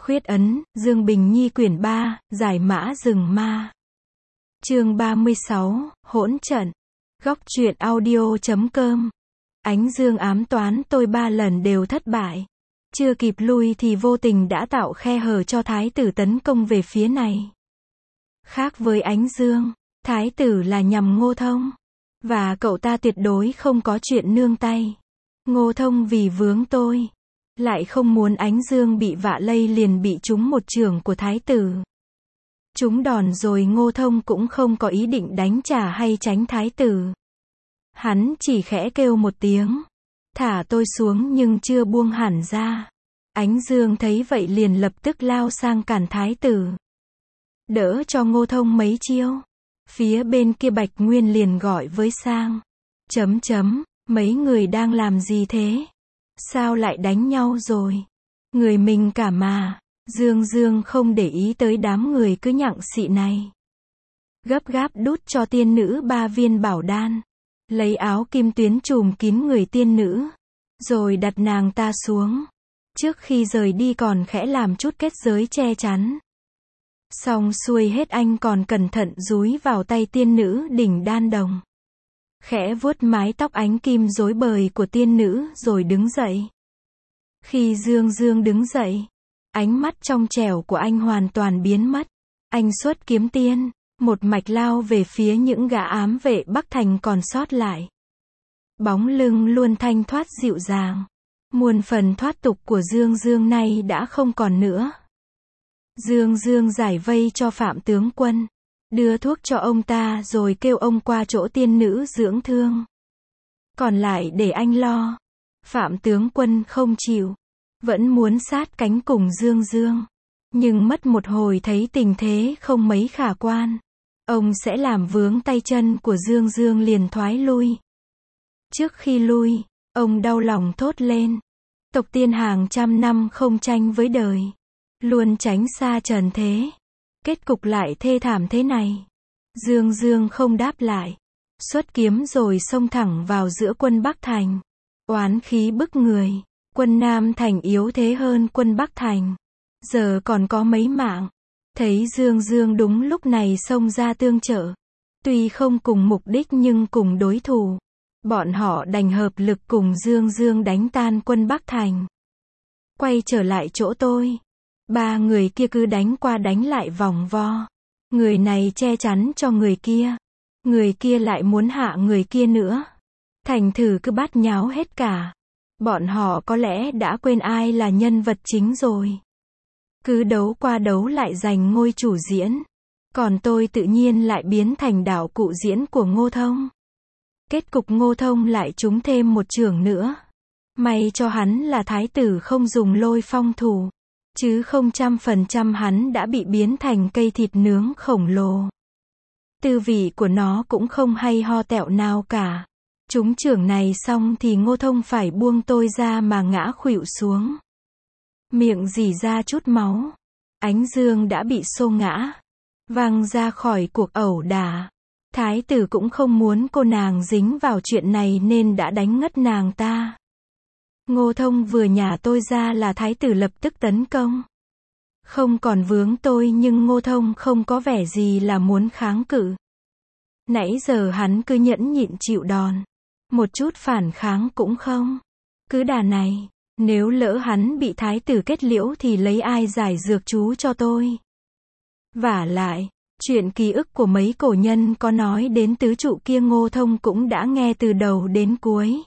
Khuyết ấn, Dương Bình Nhi quyển 3, Giải mã rừng ma. Chương 36, hỗn trận. Góc truyện audio.com. Ánh dương ám toán tôi 3 lần đều thất bại. Chưa kịp lui thì vô tình đã tạo khe hở cho thái tử tấn công về phía này. Khác với ánh dương, thái tử là nhằm Ngô Thông. Và cậu ta tuyệt đối không có chuyện nương tay. Ngô Thông vì vướng tôi, lại không muốn ánh dương bị vạ lây liền bị trúng một chưởng của thái tử. Trúng đòn rồi Ngô Thông cũng không có ý định đánh trả hay tránh thái tử. Hắn chỉ khẽ kêu một tiếng, thả tôi xuống nhưng chưa buông hẳn ra. Ánh dương thấy vậy liền lập tức lao sang cản thái tử. Đỡ cho Ngô Thông mấy chiêu. Phía bên kia Bạch Nguyên liền gọi với Sang. Mấy người đang làm gì thế? Sao lại đánh nhau rồi? Người mình cả mà. Dương không để ý tới đám người cứ nhặng xị này. Gấp gáp đút cho tiên nữ 3 viên bảo đan. Lấy áo kim tuyến trùm kín người tiên nữ. Rồi đặt nàng ta xuống. Trước khi rời đi còn khẽ làm chút kết giới che chắn. Xong xuôi hết anh còn cẩn thận dúi vào tay tiên nữ đỉnh đan đồng. Khẽ vuốt mái tóc ánh kim rối bời của tiên nữ rồi đứng dậy. Khi Dương đứng dậy, ánh mắt trong trẻo của anh hoàn toàn biến mất. Anh xuất kiếm tiên, một mạch lao về phía những gã ám vệ Bắc Thành còn sót lại. Bóng lưng luôn thanh thoát dịu dàng. Muôn phần thoát tục của Dương nay đã không còn nữa. Dương giải vây cho Phạm tướng quân. Đưa thuốc cho ông ta rồi kêu ông qua chỗ tiên nữ dưỡng thương. Còn lại để anh lo. Phạm tướng quân không chịu. Vẫn muốn sát cánh cùng Dương. Nhưng mất một hồi thấy tình thế không mấy khả quan. Ông sẽ làm vướng tay chân của Dương liền thoái lui. Trước khi lui, ông đau lòng thốt lên. Tộc tiên hàng trăm năm không tranh với đời. Luôn tránh xa trần thế. Kết cục lại thê thảm thế này. Dương không đáp lại. Xuất kiếm rồi xông thẳng vào giữa quân Bắc Thành. Oán khí bức người. Quân Nam Thành yếu thế hơn quân Bắc Thành. Giờ còn có mấy mạng. Thấy Dương đúng lúc này xông ra tương trợ. Tuy không cùng mục đích nhưng cùng đối thủ. Bọn họ đành hợp lực cùng Dương đánh tan quân Bắc Thành. Quay trở lại chỗ tôi. 3 người kia cứ đánh qua đánh lại vòng vo. Người này che chắn cho người kia. Người kia lại muốn hạ người kia nữa. Thành thử cứ bắt nháo hết cả. Bọn họ có lẽ đã quên ai là nhân vật chính rồi. Cứ đấu qua đấu lại giành ngôi chủ diễn. Còn tôi tự nhiên lại biến thành đạo cụ diễn của Ngô Thông. Kết cục Ngô Thông lại trúng thêm một chưởng nữa. May cho hắn là thái tử không dùng lôi phong thủ. Chứ không 100% hắn đã bị biến thành cây thịt nướng khổng lồ. Tư vị của nó cũng không hay ho tẹo nào cả. Trúng chưởng này xong thì Ngô Thông phải buông tôi ra mà ngã khuỵu xuống. Miệng rỉ ra chút máu. Ánh dương đã bị xô ngã. Văng ra khỏi cuộc ẩu đả. Thái tử cũng không muốn cô nàng dính vào chuyện này nên đã đánh ngất nàng ta. Ngô Thông vừa nhả tôi ra là thái tử lập tức tấn công. Không còn vướng tôi nhưng Ngô Thông không có vẻ gì là muốn kháng cự. Nãy giờ hắn cứ nhẫn nhịn chịu đòn. Một chút phản kháng cũng không. Cứ đà này, nếu lỡ hắn bị thái tử kết liễu thì lấy ai giải dược chú cho tôi. Vả lại, chuyện ký ức của mấy cổ nhân có nói đến tứ trụ kia Ngô Thông cũng đã nghe từ đầu đến cuối.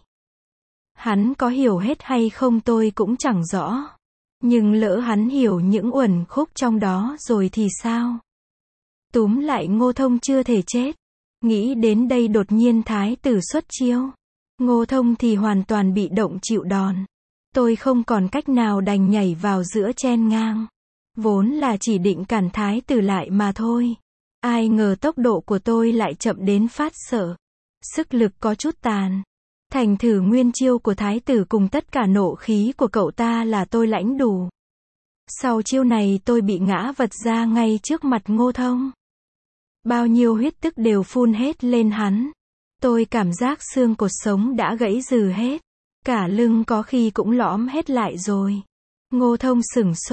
Hắn có hiểu hết hay không tôi cũng chẳng rõ. Nhưng lỡ hắn hiểu những uẩn khúc trong đó rồi thì sao? Túm lại Ngô Thông chưa thể chết. Nghĩ đến đây đột nhiên thái tử xuất chiêu. Ngô Thông thì hoàn toàn bị động chịu đòn. Tôi không còn cách nào đành nhảy vào giữa chen ngang. Vốn là chỉ định cản thái tử lại mà thôi. Ai ngờ tốc độ của tôi lại chậm đến phát sợ. Sức lực có chút tàn. Thành thử nguyên chiêu của thái tử cùng tất cả nộ khí của cậu ta là tôi lãnh đủ. Sau chiêu này tôi bị ngã vật ra ngay trước mặt Ngô Thông. Bao nhiêu huyết tức đều phun hết lên hắn. Tôi cảm giác xương cột sống đã gãy rừ hết. Cả lưng có khi cũng lõm hết lại rồi. Ngô Thông sửng sốt.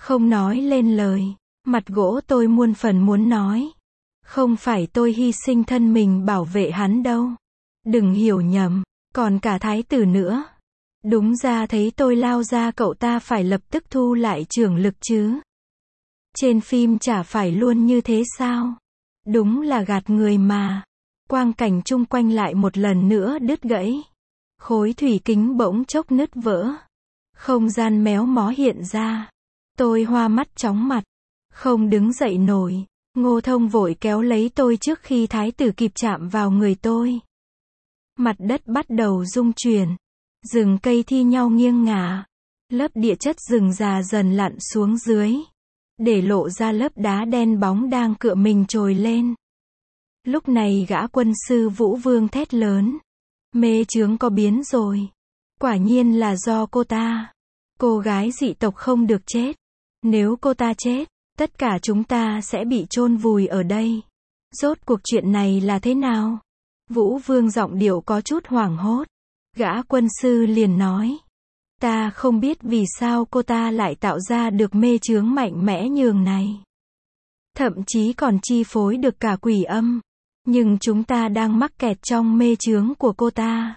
không nói lên lời. Mặt gỗ tôi muôn phần muốn nói. Không phải tôi hy sinh thân mình bảo vệ hắn đâu. Đừng hiểu nhầm, còn cả thái tử nữa. Đúng ra thấy tôi lao ra cậu ta phải lập tức thu lại trưởng lực chứ. Trên phim chả phải luôn như thế sao? Đúng là gạt người mà. Quang cảnh chung quanh lại một lần nữa đứt gãy. Khối thủy kính bỗng chốc nứt vỡ. Không gian méo mó hiện ra. Tôi hoa mắt chóng mặt. Không đứng dậy nổi. Ngô Thông vội kéo lấy tôi trước khi thái tử kịp chạm vào người tôi. Mặt đất bắt đầu rung chuyển. Rừng cây thi nhau nghiêng ngả. Lớp địa chất rừng già dần lặn xuống dưới. Để lộ ra lớp đá đen bóng đang cựa mình trồi lên. Lúc này gã quân sư Vũ Vương thét lớn. Mê chướng có biến rồi. Quả nhiên là do cô ta. Cô gái dị tộc không được chết. Nếu cô ta chết, tất cả chúng ta sẽ bị chôn vùi ở đây. Rốt cuộc chuyện này là thế nào? Vũ Vương giọng điệu có chút hoảng hốt. Gã quân sư liền nói. Ta không biết vì sao cô ta lại tạo ra được mê chướng mạnh mẽ nhường này. Thậm chí còn chi phối được cả quỷ âm. Nhưng chúng ta đang mắc kẹt trong mê chướng của cô ta.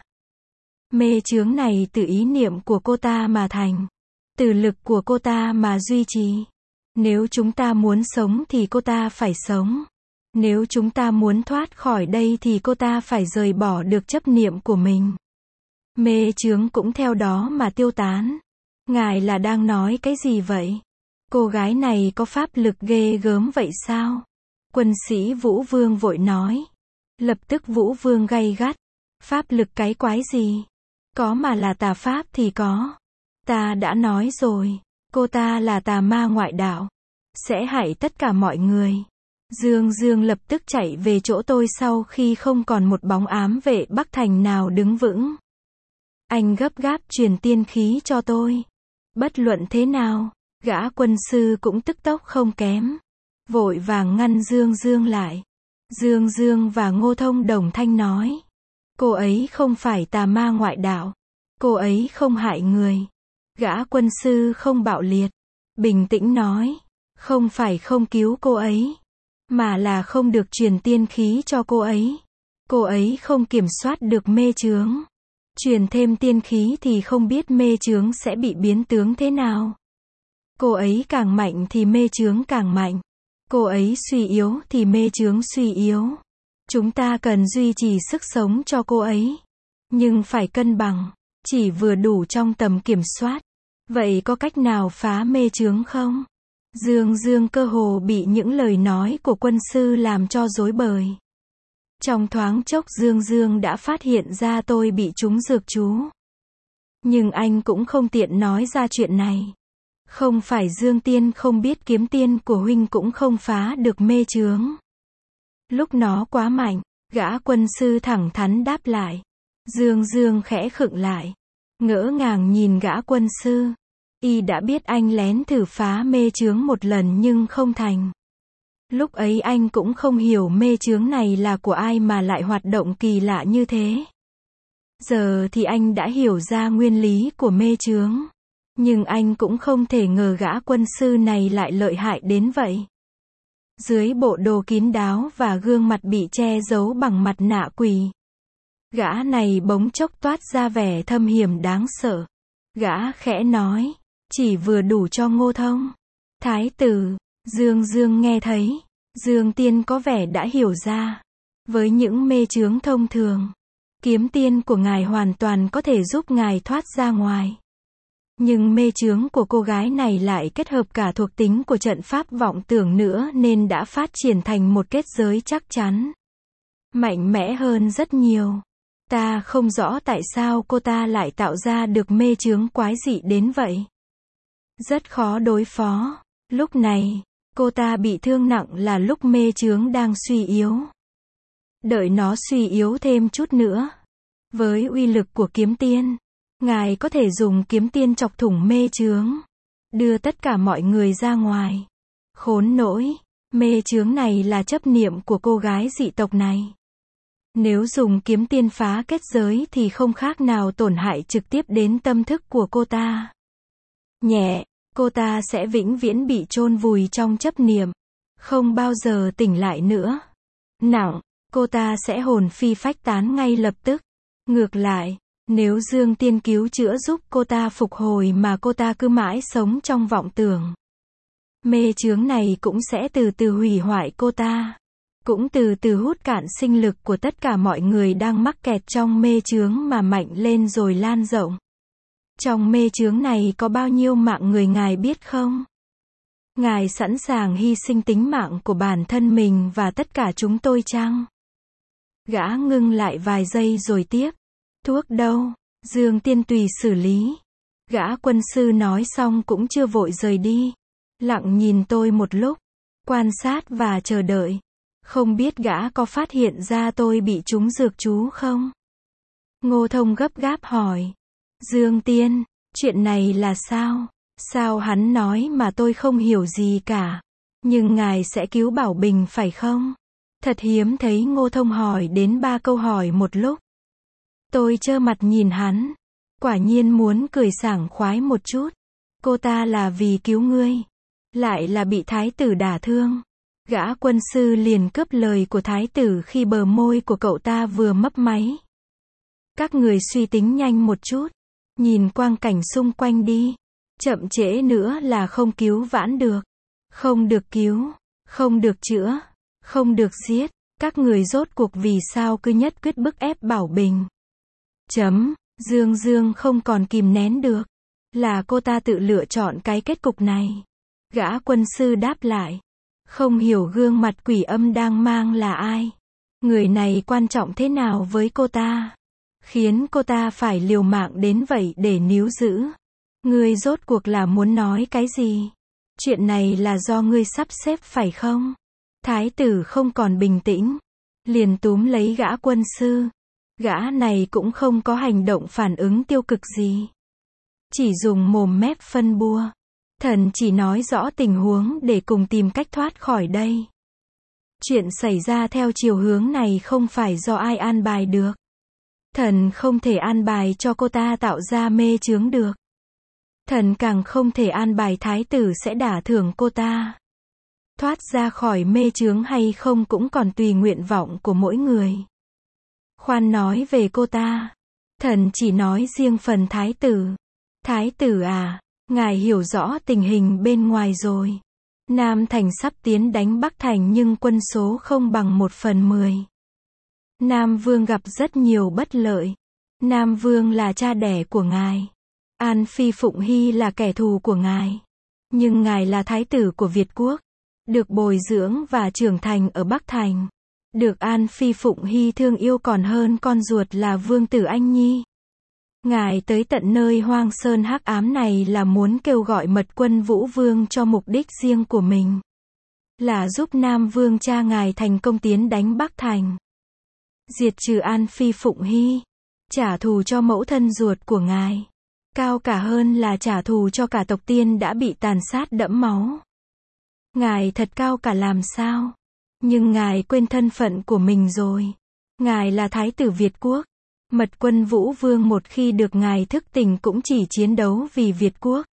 Mê chướng này từ ý niệm của cô ta mà thành. Từ lực của cô ta mà duy trì. Nếu chúng ta muốn sống thì cô ta phải sống. Nếu chúng ta muốn thoát khỏi đây thì cô ta phải rời bỏ được chấp niệm của mình. Mê chướng cũng theo đó mà tiêu tán. Ngài là đang nói cái gì vậy? Cô gái này có pháp lực ghê gớm vậy sao? Quân sĩ Vũ Vương vội nói. Lập tức Vũ Vương gay gắt. Pháp lực cái quái gì? Có mà là tà pháp thì có. Ta đã nói rồi, cô ta là tà ma ngoại đạo. Sẽ hại tất cả mọi người. Dương Dương lập tức chạy về chỗ tôi sau khi không còn một bóng ám vệ Bắc Thành nào đứng vững. Anh gấp gáp truyền tiên khí cho tôi. Bất luận thế nào, gã quân sư cũng tức tốc không kém. Vội vàng ngăn Dương Dương lại. Dương Dương và Ngô Thông đồng thanh nói. Cô ấy không phải tà ma ngoại đạo. Cô ấy không hại người. Gã quân sư không bạo liệt. Bình tĩnh nói. Không phải không cứu cô ấy. Mà là không được truyền tiên khí cho cô ấy. Cô ấy không kiểm soát được mê chướng. Truyền thêm tiên khí thì không biết mê chướng sẽ bị biến tướng thế nào. Cô ấy càng mạnh thì mê chướng càng mạnh. Cô ấy suy yếu thì mê chướng suy yếu. Chúng ta cần duy trì sức sống cho cô ấy. Nhưng phải cân bằng. Chỉ vừa đủ trong tầm kiểm soát. Vậy có cách nào phá mê chướng không? Dương Dương cơ hồ bị những lời nói của quân sư làm cho rối bời. Trong thoáng chốc Dương Dương đã phát hiện ra tôi bị trúng dược chú. Nhưng anh cũng không tiện nói ra chuyện này. Không phải Dương Tiên không biết kiếm tiên của huynh cũng không phá được mê chướng. Lúc nó quá mạnh, gã quân sư thẳng thắn đáp lại. Dương Dương khẽ khựng lại. Ngỡ ngàng nhìn gã quân sư. Y đã biết anh lén thử phá mê chướng một lần nhưng không thành. Lúc ấy anh cũng không hiểu mê chướng này là của ai mà lại hoạt động kỳ lạ như thế. Giờ thì anh đã hiểu ra nguyên lý của mê chướng. Nhưng anh cũng không thể ngờ gã quân sư này lại lợi hại đến vậy. Dưới bộ đồ kín đáo và gương mặt bị che giấu bằng mặt nạ quỷ. Gã này bỗng chốc toát ra vẻ thâm hiểm đáng sợ. Gã khẽ nói. Chỉ vừa đủ cho Ngô Thông. Thái tử. Dương Dương nghe thấy. Dương Tiên có vẻ đã hiểu ra. Với những mê chướng thông thường. Kiếm tiên của ngài hoàn toàn có thể giúp ngài thoát ra ngoài. Nhưng mê chướng của cô gái này lại kết hợp cả thuộc tính của trận pháp vọng tưởng nữa nên đã phát triển thành một kết giới chắc chắn. Mạnh mẽ hơn rất nhiều. Ta không rõ tại sao cô ta lại tạo ra được mê chướng quái dị đến vậy. Rất khó đối phó. Lúc này, cô ta bị thương nặng là lúc mê chướng đang suy yếu. Đợi nó suy yếu thêm chút nữa. Với uy lực của kiếm tiên, ngài có thể dùng kiếm tiên chọc thủng mê chướng. Đưa tất cả mọi người ra ngoài. Khốn nỗi, mê chướng này là chấp niệm của cô gái dị tộc này. Nếu dùng kiếm tiên phá kết giới thì không khác nào tổn hại trực tiếp đến tâm thức của cô ta. Nhẹ, cô ta sẽ vĩnh viễn bị chôn vùi trong chấp niệm, không bao giờ tỉnh lại nữa. Nặng, cô ta sẽ hồn phi phách tán ngay lập tức. Ngược lại, nếu Dương Tiên cứu chữa giúp cô ta phục hồi mà cô ta cứ mãi sống trong vọng tưởng, mê chướng này cũng sẽ từ từ hủy hoại cô ta, cũng từ từ hút cạn sinh lực của tất cả mọi người đang mắc kẹt trong mê chướng mà mạnh lên rồi lan rộng. Trong mê chướng này có bao nhiêu mạng người Ngài biết không? Ngài sẵn sàng hy sinh tính mạng của bản thân mình và tất cả chúng tôi chăng? Gã ngưng lại vài giây rồi tiếp. Thuốc đâu? Dương Tiên tùy xử lý. Gã quân sư nói xong cũng chưa vội rời đi. Lặng nhìn tôi một lúc, quan sát và chờ đợi. Không biết gã có phát hiện ra tôi bị trúng dược chú không? Ngô Thông gấp gáp hỏi. Dương Tiên, chuyện này là sao? Sao hắn nói mà tôi không hiểu gì cả? Nhưng ngài sẽ cứu Bảo Bình phải không? Thật hiếm thấy Ngô Thông hỏi đến 3 câu hỏi một lúc. Tôi trơ mặt nhìn hắn. Quả nhiên muốn cười sảng khoái một chút. Cô ta là vì cứu ngươi. Lại là bị thái tử đả thương. Gã quân sư liền cướp lời của thái tử khi bờ môi của cậu ta vừa mấp máy. Các người suy tính nhanh một chút. Nhìn quang cảnh xung quanh đi. Chậm trễ nữa là không cứu vãn được. Không được cứu. Không được chữa. Không được giết. Các người rốt cuộc vì sao cứ nhất quyết bức ép Bảo Bình. Dương Dương không còn kìm nén được. Là cô ta tự lựa chọn cái kết cục này. Gã quân sư đáp lại. Không hiểu gương mặt quỷ âm đang mang là ai. Người này quan trọng thế nào với cô ta. Khiến cô ta phải liều mạng đến vậy để níu giữ. Ngươi rốt cuộc là muốn nói cái gì? Chuyện này là do ngươi sắp xếp phải không? Thái tử không còn bình tĩnh. Liền túm lấy gã quân sư. Gã này cũng không có hành động phản ứng tiêu cực gì. Chỉ dùng mồm mép phân bua. Thần chỉ nói rõ tình huống để cùng tìm cách thoát khỏi đây. Chuyện xảy ra theo chiều hướng này không phải do ai an bài được. Thần không thể an bài cho cô ta tạo ra mê chướng được. Thần càng không thể an bài thái tử sẽ đả thưởng cô ta. Thoát ra khỏi mê chướng hay không cũng còn tùy nguyện vọng của mỗi người. Khoan nói về cô ta. Thần chỉ nói riêng phần thái tử. Thái tử à, ngài hiểu rõ tình hình bên ngoài rồi. Nam Thành sắp tiến đánh Bắc Thành nhưng quân số không bằng 1/10. Nam Vương gặp rất nhiều bất lợi. Nam Vương là cha đẻ của ngài. An Phi Phụng Hy là kẻ thù của ngài. Nhưng ngài là thái tử của Việt Quốc. Được bồi dưỡng và trưởng thành ở Bắc Thành. Được An Phi Phụng Hy thương yêu còn hơn con ruột là Vương tử Anh Nhi. Ngài tới tận nơi hoang sơn hắc ám này là muốn kêu gọi mật quân Vũ Vương cho mục đích riêng của mình. Là giúp Nam Vương cha ngài thành công tiến đánh Bắc Thành. Diệt trừ An Phi Phụng Hy. Trả thù cho mẫu thân ruột của ngài. Cao cả hơn là trả thù cho cả tộc Tiên đã bị tàn sát đẫm máu. Ngài thật cao cả làm sao? Nhưng ngài quên thân phận của mình rồi. Ngài là thái tử Việt Quốc. Mật quân Vũ Vương một khi được ngài thức tỉnh cũng chỉ chiến đấu vì Việt Quốc.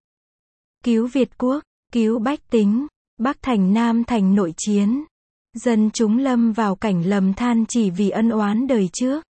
Cứu Việt Quốc, cứu bách tính. Bắc Thành Nam Thành nội chiến. Dân chúng lâm vào cảnh lầm than chỉ vì ân oán đời trước.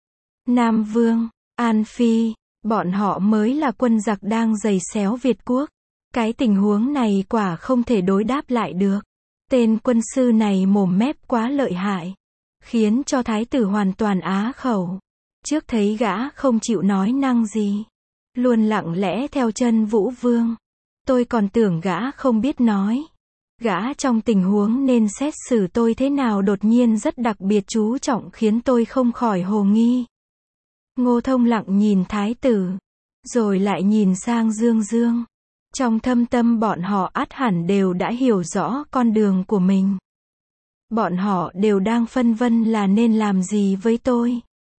Nam Vương, An Phi, bọn họ mới là quân giặc đang giày xéo Việt Quốc. Cái tình huống này quả không thể đối đáp lại được. Tên quân sư này mồm mép quá lợi hại. Khiến cho thái tử hoàn toàn á khẩu. Trước thấy gã không chịu nói năng gì. Luôn lặng lẽ theo chân Vũ Vương. Tôi còn tưởng gã không biết nói. Gã trong tình huống nên xét xử tôi thế nào đột nhiên rất đặc biệt chú trọng khiến tôi không khỏi hồ nghi. Ngô Thông lặng nhìn thái tử. Rồi lại nhìn sang Dương Dương. Trong thâm tâm bọn họ ắt hẳn đều đã hiểu rõ con đường của mình. Bọn họ đều đang phân vân là nên làm gì với tôi.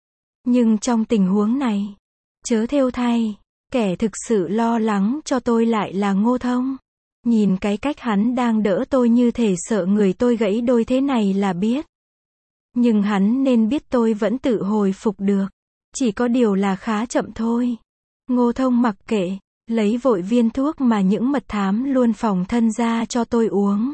Nhưng trong tình huống này, chớ thêu thay, kẻ thực sự lo lắng cho tôi lại là Ngô Thông. Nhìn cái cách hắn đang đỡ tôi như thể sợ người tôi gãy đôi thế này là biết. Nhưng hắn nên biết tôi vẫn tự hồi phục được. Chỉ có điều là khá chậm thôi. Ngô Thông mặc kệ. lấy vội viên thuốc mà những mật thám luôn phòng thân ra cho tôi uống.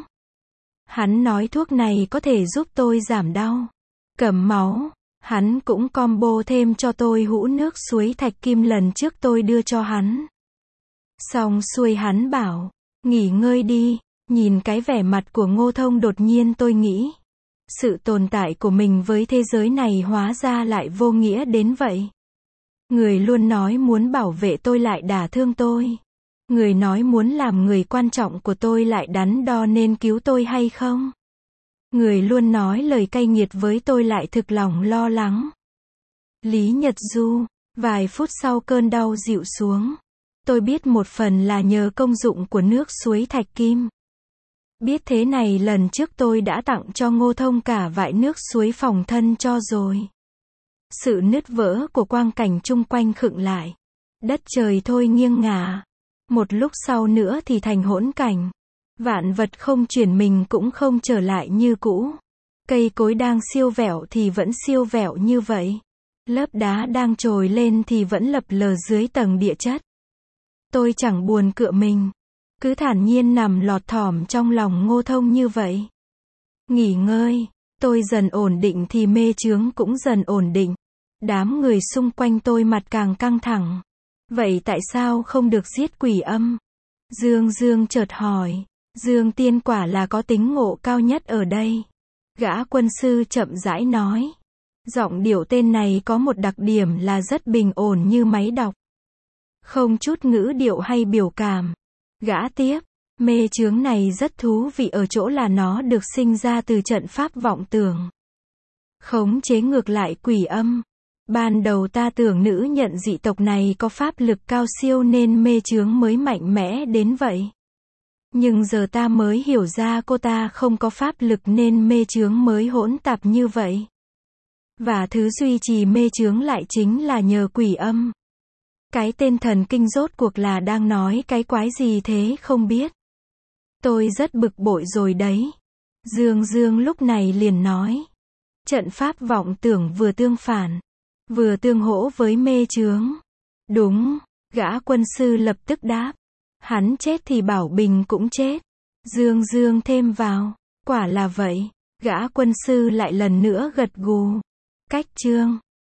Hắn nói thuốc này có thể giúp tôi giảm đau, cầm máu. Hắn cũng combo thêm cho tôi hũ nước suối Thạch Kim lần trước tôi đưa cho hắn. Xong xuôi hắn bảo, nghỉ ngơi đi. Nhìn cái vẻ mặt của Ngô Thông đột nhiên tôi nghĩ, sự tồn tại của mình với thế giới này hóa ra lại vô nghĩa đến vậy. Người luôn nói muốn bảo vệ tôi lại đả thương tôi. Người nói muốn làm người quan trọng của tôi lại đắn đo nên cứu tôi hay không. Người luôn nói lời cay nghiệt với tôi lại thực lòng lo lắng. Lý Nhật Du, vài phút sau cơn đau dịu xuống. Tôi biết một phần là nhờ công dụng của nước suối Thạch Kim. Biết thế này lần trước tôi đã tặng cho Ngô Thông cả vại nước suối phòng thân cho rồi. Sự nứt vỡ của quang cảnh chung quanh khựng lại. Đất trời thôi nghiêng ngả. Một lúc sau nữa thì thành hỗn cảnh. Vạn vật không chuyển mình cũng không trở lại như cũ. Cây cối đang siêu vẹo thì vẫn siêu vẹo như vậy. Lớp đá đang trồi lên thì vẫn lập lờ dưới tầng địa chất. Tôi chẳng buồn cựa mình. Cứ thản nhiên nằm lọt thỏm trong lòng Ngô Thông như vậy. Nghỉ ngơi. Tôi dần ổn định thì mê chướng cũng dần ổn định. Đám người xung quanh tôi mặt càng căng thẳng. Vậy tại sao không được giết quỷ âm? Dương chợt hỏi. Dương Tiên quả là có tính ngộ cao nhất ở đây. Gã quân sư chậm rãi nói. Giọng điệu tên này có một đặc điểm là rất bình ổn như máy đọc. Không chút ngữ điệu hay biểu cảm. Gã tiếp. Mê chướng này rất thú vị ở chỗ là nó được sinh ra từ trận pháp vọng tưởng. Khống chế ngược lại quỷ âm. Ban đầu ta tưởng nữ nhận dị tộc này có pháp lực cao siêu nên mê chướng mới mạnh mẽ đến vậy. Nhưng giờ ta mới hiểu ra cô ta không có pháp lực nên mê chướng mới hỗn tạp như vậy. Và thứ duy trì mê chướng lại chính là nhờ quỷ âm. Cái tên thần kinh rốt cuộc là đang nói cái quái gì thế không biết. Tôi rất bực bội rồi đấy. Dương lúc này liền nói. Trận pháp vọng tưởng vừa tương phản, vừa tương hỗ với mê chướng. Đúng, gã quân sư lập tức đáp. Hắn chết thì Bảo Bình cũng chết. Dương thêm vào. Quả là vậy. Gã quân sư lại lần nữa gật gù. Cách chương